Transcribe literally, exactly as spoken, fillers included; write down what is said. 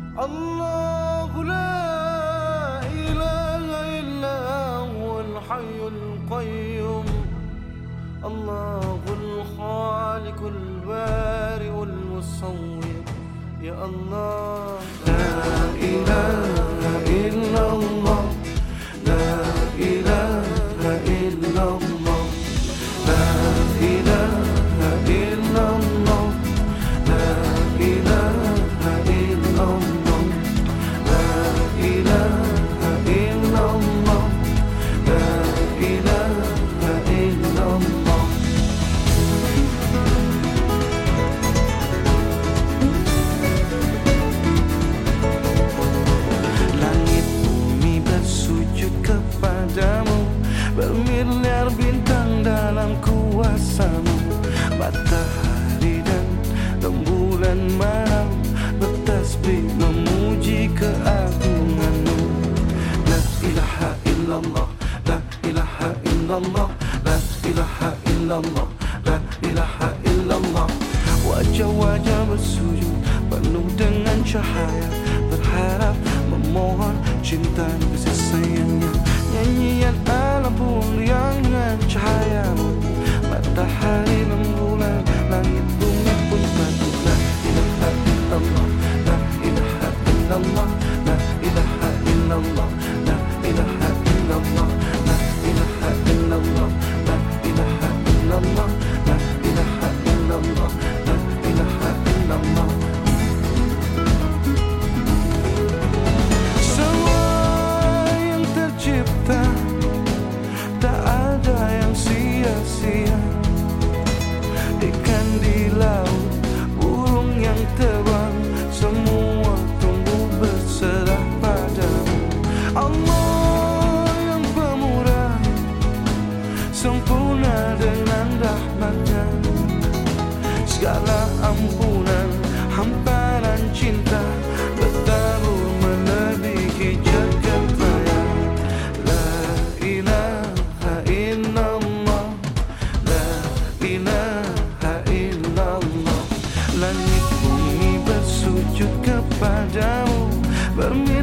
الله لا إله إلا هو الحي القيوم الله الخالق البارئ المصور يا الله لا إله إلا الله لا إله إلا الله لا إله إلا الله لا إله إلا الله لا إله إلا الله لا إله إلا الله. Langit bumi bersujud kepadamu, bermiliar bintang dalam kuasamu, matahari dan rembulan malam bertasbih memuji keagunganmu. La ilaha illallah, la ilaha illallah, la ilaha illallah, la ilaha illallah. Wajah-wajah bersujud penuh dengan cahaya, berharap memohon cinta dan kasih sayangnya. Nyanyian alam pun riang dengan cahayamu, matahari rembulan langit bumi pun patuh. La ilaha illallah, la ilaha illallah, la ilaha illallah, la ilaha illallah, la ilaha illallah, la ilaha illallah, la ilaha illallah, la ilaha illallah. Semua yang tercipta tak ada yang sia-sia, ikan di laut, burung yang terbang, semua tumbuh berserah padamu. Allah yang pemurah, sempurna dengan rahmatnya, segala ampunan, hamparan cinta bertabur melebihi jagat raya. La ilaha illallah, la ilaha illallah. Langit bumi bersujud kepadamu, bermiliar